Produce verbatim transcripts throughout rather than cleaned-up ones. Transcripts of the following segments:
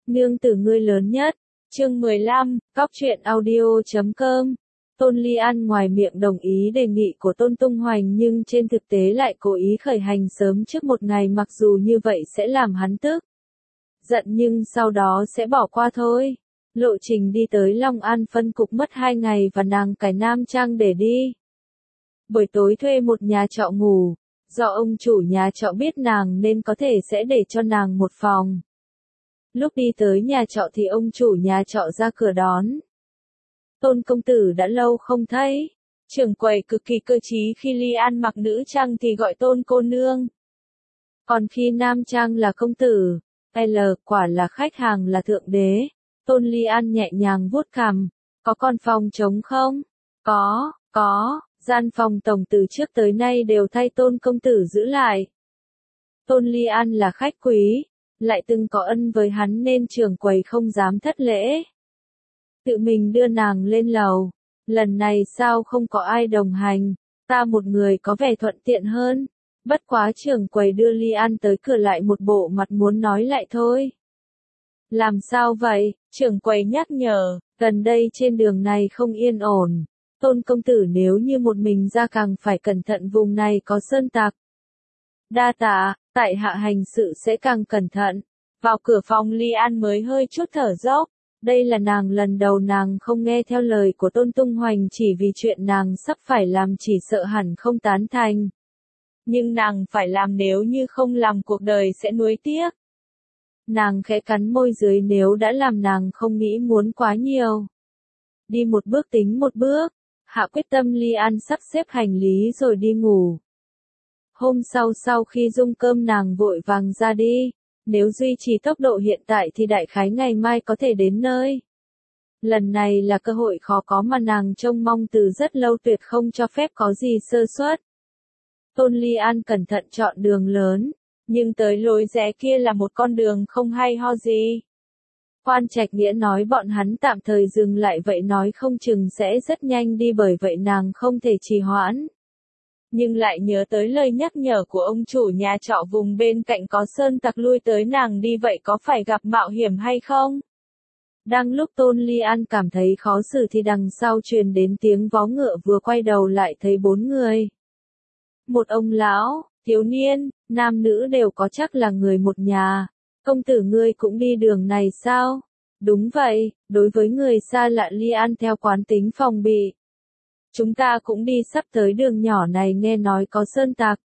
Nương tử ngươi lớn nhất. Chương mười lăm, cóc truyện audio chấm com. Tôn Ly An ngoài miệng đồng ý đề nghị của Tôn Tung Hoành nhưng trên thực tế lại cố ý khởi hành sớm trước một ngày, mặc dù như vậy sẽ làm hắn tức giận nhưng sau đó sẽ bỏ qua thôi. Lộ trình đi tới Long An phân cục mất hai ngày và nàng cải nam trang để đi. Buổi tối thuê một nhà trọ ngủ, do ông chủ nhà trọ biết nàng nên có thể sẽ để cho nàng một phòng. Lúc đi tới nhà trọ thì ông chủ nhà trọ ra cửa đón. Tôn công tử đã lâu không thấy. Trưởng quầy cực kỳ cơ trí, khi Ly An mặc nữ trang thì gọi Tôn cô nương. Còn khi nam trang là công tử. L quả là khách hàng là thượng đế. Tôn Ly An nhẹ nhàng vuốt cằm. Có còn phòng trống không? Có, có, gian phòng tổng từ trước tới nay đều thay Tôn công tử giữ lại. Tôn Ly An là khách quý, lại từng có ân với hắn nên trưởng quầy không dám thất lễ. Tự mình đưa nàng lên lầu. Lần này sao không có ai đồng hành, ta một người có vẻ thuận tiện hơn. Bất quá trưởng quầy đưa Ly An tới cửa lại một bộ mặt muốn nói lại thôi. Làm sao vậy? Trưởng quầy nhắc nhở, gần đây trên đường này không yên ổn. Tôn công tử nếu như một mình ra càng phải cẩn thận, vùng này có sơn tặc. Đa tạ, tại hạ hành sự sẽ càng cẩn thận. Vào cửa phòng Ly An mới hơi chút thở dốc. Đây là nàng lần đầu nàng không nghe theo lời của Tôn Tung Hoành chỉ vì chuyện nàng sắp phải làm, chỉ sợ hẳn không tán thành. Nhưng nàng phải làm, nếu như không làm cuộc đời sẽ nuối tiếc. Nàng khẽ cắn môi dưới, nếu đã làm nàng không nghĩ muốn quá nhiều. Đi một bước tính một bước, hạ quyết tâm Ly An sắp xếp hành lý rồi đi ngủ. Hôm sau sau khi dung cơm nàng vội vàng ra đi. Nếu duy trì tốc độ hiện tại thì đại khái ngày mai có thể đến nơi. Lần này là cơ hội khó có mà nàng trông mong từ rất lâu, tuyệt không cho phép có gì sơ suất. Tôn Ly An cẩn thận chọn đường lớn, nhưng tới lối rẽ kia là một con đường không hay ho gì. Quan Trạch Nghĩa nói bọn hắn tạm thời dừng lại, vậy nói không chừng sẽ rất nhanh đi, bởi vậy nàng không thể trì hoãn. Nhưng lại nhớ tới lời nhắc nhở của ông chủ nhà trọ, vùng bên cạnh có sơn tặc lui tới, nàng đi vậy có phải gặp mạo hiểm hay không? Đang lúc Tôn Ly An cảm thấy khó xử thì đằng sau truyền đến tiếng vó ngựa, vừa quay đầu lại thấy bốn người. Một ông lão, thiếu niên, nam nữ đều có, chắc là người một nhà. Công tử ngươi cũng đi đường này sao? Đúng vậy, đối với người xa lạ Ly An theo quán tính phòng bị. Chúng ta cũng đi, sắp tới đường nhỏ này nghe nói có sơn tặc.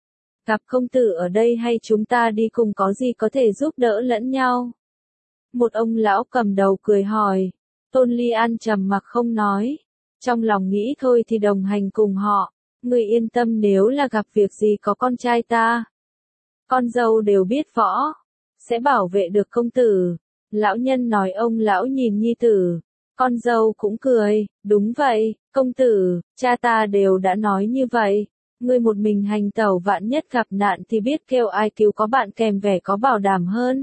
Gặp công tử ở đây hay chúng ta đi cùng, có gì có thể giúp đỡ lẫn nhau? Một ông lão cầm đầu cười hỏi. Tôn Ly An trầm mặc không nói. Trong lòng nghĩ thôi thì đồng hành cùng họ. Người yên tâm, nếu là gặp việc gì có con trai ta, con dâu đều biết võ, sẽ bảo vệ được công tử. Lão nhân nói. Ông lão nhìn nhi tử. Con dâu cũng cười, đúng vậy, công tử, cha ta đều đã nói như vậy. Ngươi một mình hành tẩu, vạn nhất gặp nạn thì biết kêu ai cứu, có bạn kèm vẻ có bảo đảm hơn.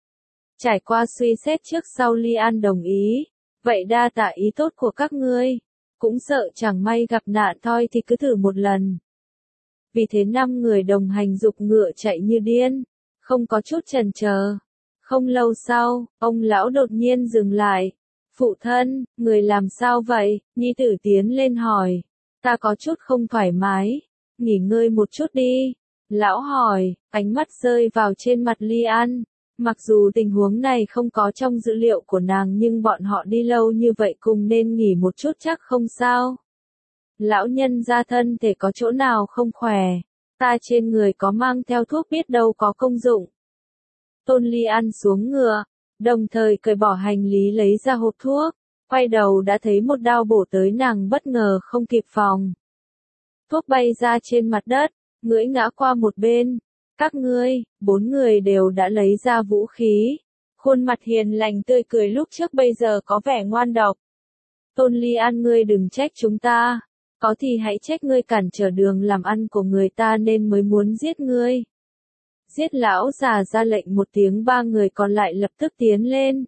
Trải qua suy xét trước sau, Ly An đồng ý. Vậy đa tạ ý tốt của các ngươi. Cũng sợ chẳng may gặp nạn thôi thì cứ thử một lần. Vì thế năm người đồng hành giục ngựa chạy như điên, không có chút chần chờ. Không lâu sau, ông lão đột nhiên dừng lại. Phụ thân, người làm sao vậy? Nhi tử tiến lên hỏi. Ta có chút không thoải mái. Nghỉ ngơi một chút đi. Lão hỏi, ánh mắt rơi vào trên mặt Ly An. Mặc dù tình huống này không có trong dữ liệu của nàng nhưng bọn họ đi lâu như vậy cùng nên nghỉ một chút chắc không sao. Lão nhân gia thân thể có chỗ nào không khỏe. Ta trên người có mang theo thuốc, biết đâu có công dụng. Tôn Ly An xuống ngựa, đồng thời cởi bỏ hành lý lấy ra hộp thuốc, quay đầu đã thấy một đao bổ tới, nàng bất ngờ không kịp phòng. Thuốc bay ra trên mặt đất, ngưỡi ngã qua một bên. Các ngươi, bốn người đều đã lấy ra vũ khí. Khuôn mặt hiền lành tươi cười lúc trước bây giờ có vẻ ngoan độc. Tôn Ly An, ngươi đừng trách chúng ta. Có thì hãy trách ngươi cản trở đường làm ăn của người ta nên mới muốn giết ngươi. Giết! Lão già ra lệnh một tiếng, ba người còn lại lập tức tiến lên.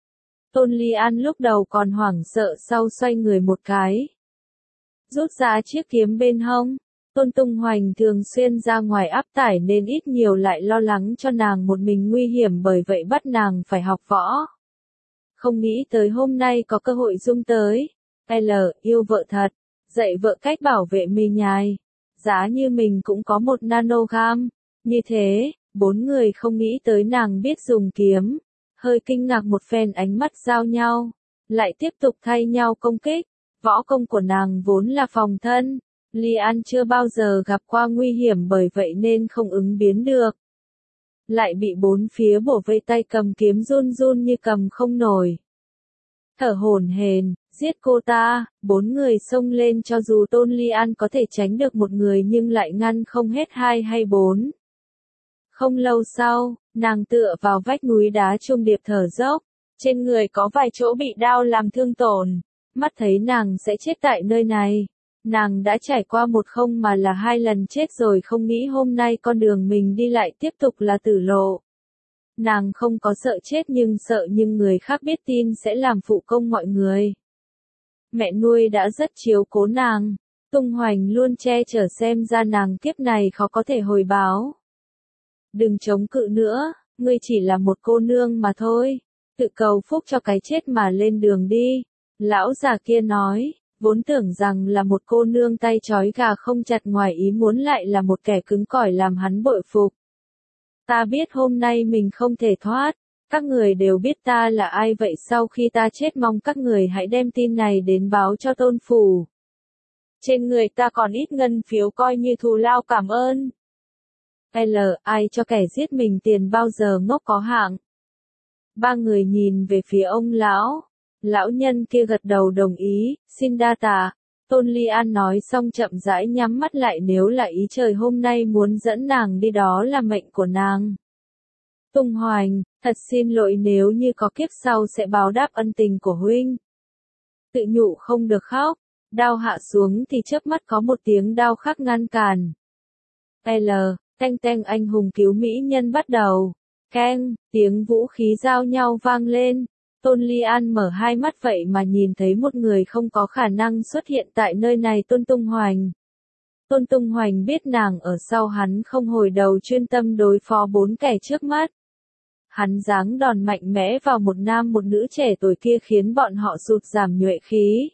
Tôn Ly An lúc đầu còn hoảng sợ, sau xoay người một cái, rút ra chiếc kiếm bên hông, Tôn Tung Hoành thường xuyên ra ngoài áp tải nên ít nhiều lại lo lắng cho nàng một mình nguy hiểm, bởi vậy bắt nàng phải học võ. Không nghĩ tới hôm nay có cơ hội dung tới. L. Yêu vợ thật. Dạy vợ cách bảo vệ mình nhài. Giá như mình cũng có một nanogam. Như thế, bốn người không nghĩ tới nàng biết dùng kiếm. Hơi kinh ngạc một phen, ánh mắt giao nhau. Lại tiếp tục thay nhau công kích. Võ công của nàng vốn là phòng thân. Ly An chưa bao giờ gặp qua nguy hiểm, bởi vậy nên không ứng biến được. Lại bị bốn phía bổ vây, tay cầm kiếm run run như cầm không nổi. Thở hổn hển, giết cô ta. Bốn người xông lên, cho dù Tôn Ly An có thể tránh được một người nhưng lại ngăn không hết hai hay bốn. Không lâu sau, nàng tựa vào vách núi đá trung điệp thở dốc. Trên người có vài chỗ bị đao làm thương tổn. Mắt thấy nàng sẽ chết tại nơi này. Nàng đã trải qua một không mà là hai lần chết rồi, không nghĩ hôm nay con đường mình đi lại tiếp tục là tử lộ. Nàng không có sợ chết nhưng sợ nhưng người khác biết tin sẽ làm phụ công mọi người. Mẹ nuôi đã rất chiếu cố nàng. Tung Hoành luôn che chở, xem ra nàng kiếp này khó có thể hồi báo. Đừng chống cự nữa, ngươi chỉ là một cô nương mà thôi. Tự cầu phúc cho cái chết mà lên đường đi. Lão già kia nói. Vốn tưởng rằng là một cô nương tay trói gà không chặt, ngoài ý muốn lại là một kẻ cứng cỏi, làm hắn bội phục. Ta biết hôm nay mình không thể thoát, các người đều biết ta là ai, vậy sau khi ta chết mong các người hãy đem tin này đến báo cho Tôn phủ. Trên người ta còn ít ngân phiếu coi như thù lao cảm ơn. L. Ai cho kẻ giết mình tiền bao giờ ngốc có hạng. Ba người nhìn về phía ông lão. Lão nhân kia gật đầu đồng ý, xin đa tạ. Tôn Ly An nói xong chậm rãi nhắm mắt lại, nếu là ý trời hôm nay muốn dẫn nàng đi đó là mệnh của nàng. Tung Hoành, thật xin lỗi, nếu như có kiếp sau sẽ báo đáp ân tình của huynh. Tự nhủ không được khóc, đao hạ xuống thì chớp mắt có một tiếng đao khác ngăn cản. L. Tanh tanh, anh hùng cứu mỹ nhân bắt đầu. Keng, tiếng vũ khí giao nhau vang lên. Tôn Ly An mở hai mắt vậy mà nhìn thấy một người không có khả năng xuất hiện tại nơi này, Tôn Tung Hoành. Tôn Tung Hoành biết nàng ở sau hắn không hồi đầu, chuyên tâm đối phó bốn kẻ trước mắt. Hắn giáng đòn mạnh mẽ vào một nam một nữ trẻ tuổi kia khiến bọn họ sụt giảm nhuệ khí.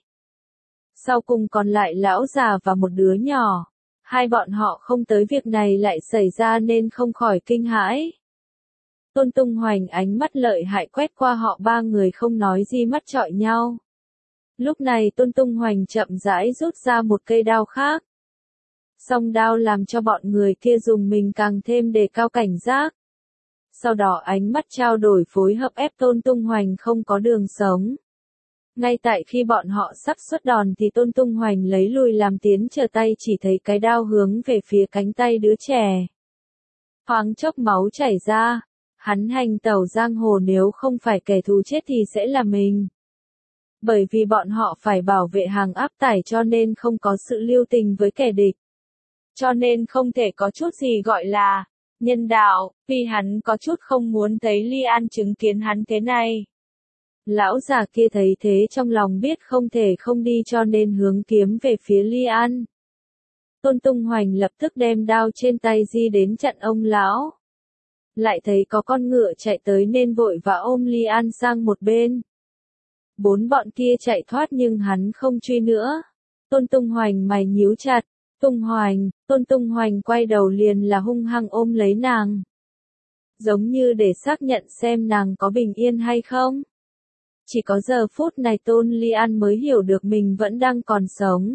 Sau cùng còn lại lão già và một đứa nhỏ. Hai bọn họ không tới việc này lại xảy ra nên không khỏi kinh hãi. Tôn Tung Hoành ánh mắt lợi hại quét qua họ ba người, không nói gì, mắt chọi nhau. Lúc này Tôn Tung Hoành chậm rãi rút ra một cây đao khác. Song đao làm cho bọn người kia dùng mình càng thêm đề cao cảnh giác. Sau đó ánh mắt trao đổi phối hợp ép Tôn Tung Hoành không có đường sống. Ngay tại khi bọn họ sắp xuất đòn thì Tôn Tung Hoành lấy lùi làm tiến, chờ tay chỉ thấy cái đao hướng về phía cánh tay đứa trẻ. Thoáng chốc máu chảy ra. Hắn hành tẩu giang hồ, nếu không phải kẻ thù chết thì sẽ là mình. Bởi vì bọn họ phải bảo vệ hàng áp tải cho nên không có sự lưu tình với kẻ địch. Cho nên không thể có chút gì gọi là nhân đạo, vì hắn có chút không muốn thấy Ly An chứng kiến hắn thế này. Lão già kia thấy thế trong lòng biết không thể không đi, cho nên hướng kiếm về phía Ly An. Tôn Tung Hoành lập tức đem đao trên tay di đến chặn ông lão. Lại thấy có con ngựa chạy tới nên vội vã ôm Ly An sang một bên. Bốn bọn kia chạy thoát nhưng hắn không truy nữa. Tôn Tung Hoành mày nhíu chặt. Tung Hoành, Tôn Tung Hoành quay đầu liền là hung hăng ôm lấy nàng. Giống như để xác nhận xem nàng có bình yên hay không. Chỉ có giờ phút này Tôn Ly An mới hiểu được mình vẫn đang còn sống.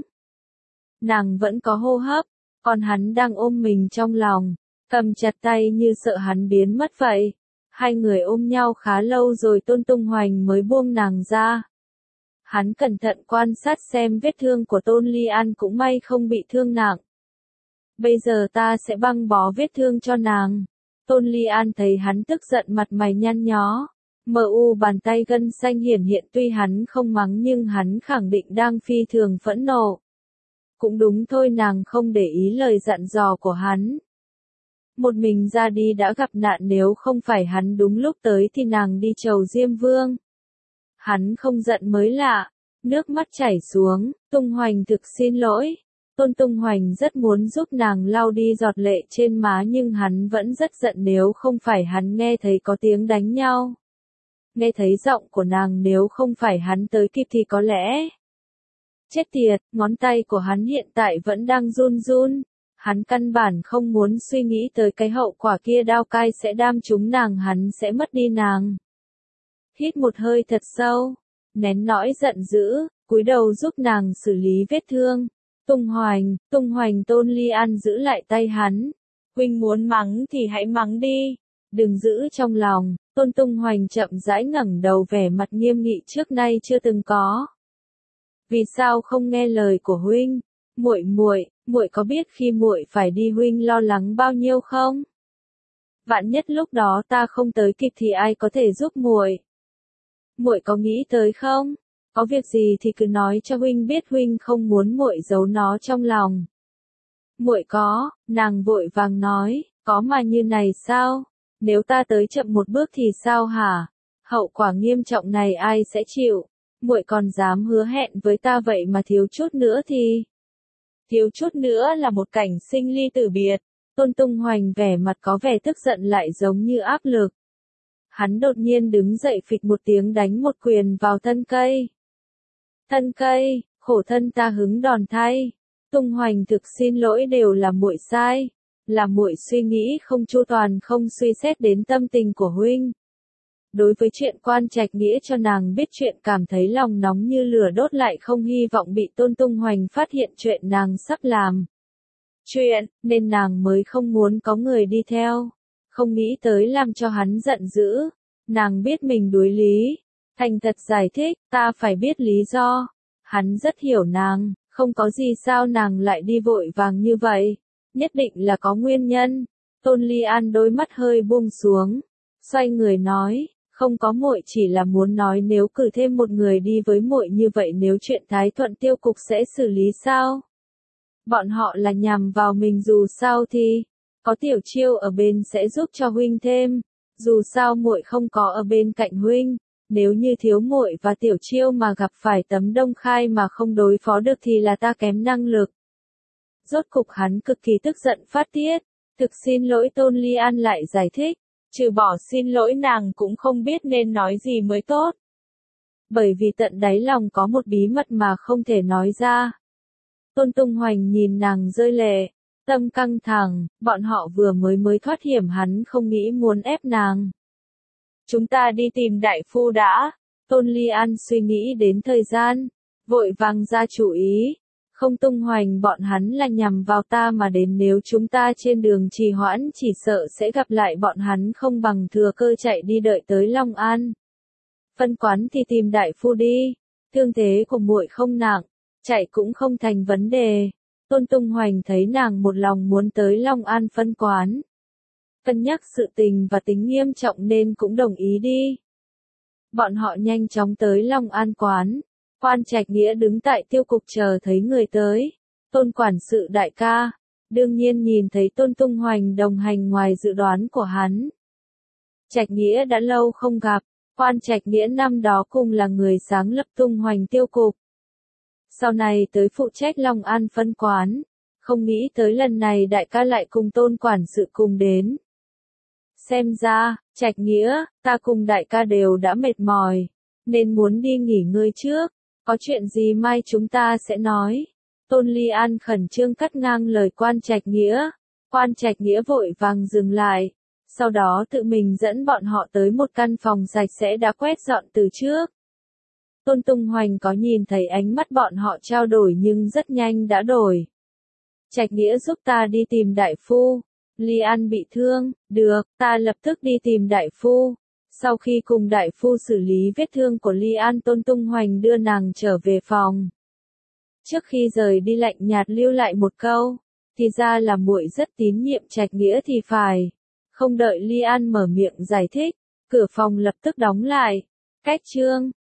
Nàng vẫn có hô hấp, còn hắn đang ôm mình trong lòng. Cầm chặt tay như sợ hắn biến mất vậy. Hai người ôm nhau khá lâu rồi Tôn Tung Hoành mới buông nàng ra. Hắn cẩn thận quan sát xem vết thương của Tôn Ly An, cũng may không bị thương nặng. Bây giờ ta sẽ băng bó vết thương cho nàng. Tôn Ly An thấy hắn tức giận, mặt mày nhăn nhó. Mờ u bàn tay gân xanh hiển hiện, tuy hắn không mắng nhưng hắn khẳng định đang phi thường phẫn nộ. Cũng đúng thôi, nàng không để ý lời dặn dò của hắn. Một mình ra đi đã gặp nạn, nếu không phải hắn đúng lúc tới thì nàng đi chầu Diêm Vương. Hắn không giận mới lạ. Nước mắt chảy xuống. Tung Hoành thực xin lỗi. Tôn Tung Hoành rất muốn giúp nàng lau đi giọt lệ trên má nhưng hắn vẫn rất giận nếu không phải hắn nghe thấy có tiếng đánh nhau. Nghe thấy giọng của nàng nếu không phải hắn tới kịp thì có lẽ. Chết tiệt, ngón tay của hắn hiện tại vẫn đang run run. Hắn căn bản không muốn suy nghĩ tới cái hậu quả kia đao cai sẽ đam trúng nàng, hắn sẽ mất đi nàng. Hít một hơi thật sâu, nén nỗi giận dữ, cúi đầu giúp nàng xử lý vết thương. Tung Hoành, Tung Hoành Tôn Ly An giữ lại tay hắn. Huynh muốn mắng thì hãy mắng đi, đừng giữ trong lòng. Tôn Tung Hoành chậm rãi ngẩng đầu, vẻ mặt nghiêm nghị trước nay chưa từng có. Vì sao không nghe lời của huynh? Muội muội, muội có biết khi muội phải đi huynh lo lắng bao nhiêu không? Vạn nhất lúc đó ta không tới kịp thì ai có thể giúp muội? Muội có nghĩ tới không? Có việc gì thì cứ nói cho huynh biết, huynh không muốn muội giấu nó trong lòng. Muội có, nàng vội vàng nói, có mà như này sao? Nếu ta tới chậm một bước thì sao hả? Hậu quả nghiêm trọng này ai sẽ chịu? Muội còn dám hứa hẹn với ta vậy mà thiếu chút nữa thì... Thiếu chút nữa là một cảnh sinh ly tử biệt. Tôn Tung Hoành vẻ mặt có vẻ tức giận lại giống như áp lực. Hắn đột nhiên đứng dậy phịch một tiếng đánh một quyền vào thân cây. Thân cây, khổ thân ta hứng đòn thay. Tung Hoành thực xin lỗi, đều là muội sai. Là muội suy nghĩ không chu toàn, không suy xét đến tâm tình của huynh. Đối với chuyện Quan Trạch Nghĩa cho nàng biết chuyện, cảm thấy lòng nóng như lửa đốt, lại không hy vọng bị Tôn Tung Hoành phát hiện chuyện nàng sắp làm. Chuyện, nên nàng mới không muốn có người đi theo. Không nghĩ tới làm cho hắn giận dữ. Nàng biết mình đuối lý. Thành thật giải thích, ta phải biết lý do. Hắn rất hiểu nàng, không có gì sao nàng lại đi vội vàng như vậy. Nhất định là có nguyên nhân. Tôn Ly An đôi mắt hơi buông xuống. Xoay người nói, không có, muội chỉ là muốn nói nếu cử thêm một người đi với muội như vậy, nếu chuyện Thái Thuận tiêu cục sẽ xử lý sao? Bọn họ là nhằm vào mình, dù sao thì có Tiểu Chiêu ở bên sẽ giúp cho huynh thêm. Dù sao muội không có ở bên cạnh huynh, nếu như thiếu muội và Tiểu Chiêu mà gặp phải Tấm Đông Khai mà không đối phó được thì là ta kém năng lực. Rốt cục hắn cực kỳ tức giận phát tiết. Thực xin lỗi. Tôn Ly An lại giải thích. Trừ bỏ xin lỗi nàng cũng không biết nên nói gì mới tốt. Bởi vì tận đáy lòng có một bí mật mà không thể nói ra. Tôn Tung Hoành nhìn nàng rơi lệ, tâm căng thẳng, bọn họ vừa mới mới thoát hiểm, hắn không nghĩ muốn ép nàng. Chúng ta đi tìm đại phu đã. Tôn Ly An suy nghĩ đến thời gian, vội vàng ra chủ ý. Không, Tung Hoành bọn hắn là nhằm vào ta mà đến, nếu chúng ta trên đường trì hoãn chỉ sợ sẽ gặp lại bọn hắn, không bằng thừa cơ chạy đi đợi tới Long An. Phân quán thì tìm đại phu đi, thương thế của muội không nặng, chạy cũng không thành vấn đề. Tôn Tung Hoành thấy nàng một lòng muốn tới Long An phân quán. Cân nhắc sự tình và tính nghiêm trọng nên cũng đồng ý đi. Bọn họ nhanh chóng tới Long An quán. Quan Trạch Nghĩa đứng tại tiêu cục chờ thấy người tới. Tôn quản sự đại ca, đương nhiên nhìn thấy Tôn Tung Hoành đồng hành ngoài dự đoán của hắn. Trạch Nghĩa đã lâu không gặp, Quan Trạch Nghĩa năm đó cùng là người sáng lập Tung Hoành tiêu cục. Sau này tới phụ trách Long An phân quán, không nghĩ tới lần này đại ca lại cùng Tôn quản sự cùng đến. Xem ra, Trạch Nghĩa, ta cùng đại ca đều đã mệt mỏi, nên muốn đi nghỉ ngơi trước. Có chuyện gì mai chúng ta sẽ nói. Tôn Ly An khẩn trương cắt ngang lời Quan Trạch Nghĩa. Quan Trạch Nghĩa vội vàng dừng lại. Sau đó tự mình dẫn bọn họ tới một căn phòng sạch sẽ đã quét dọn từ trước. Tôn Tung Hoành có nhìn thấy ánh mắt bọn họ trao đổi nhưng rất nhanh đã đổi. Trạch Nghĩa giúp ta đi tìm đại phu. Ly An bị thương, được, ta lập tức đi tìm đại phu. Sau khi cùng đại phu xử lý vết thương của Ly An, Tôn Tung Hoành đưa nàng trở về phòng. Trước khi rời đi lạnh nhạt lưu lại một câu, thì ra là muội rất tín nhiệm Trạch Nghĩa thì phải. Không đợi Ly An mở miệng giải thích, cửa phòng lập tức đóng lại. Cách chương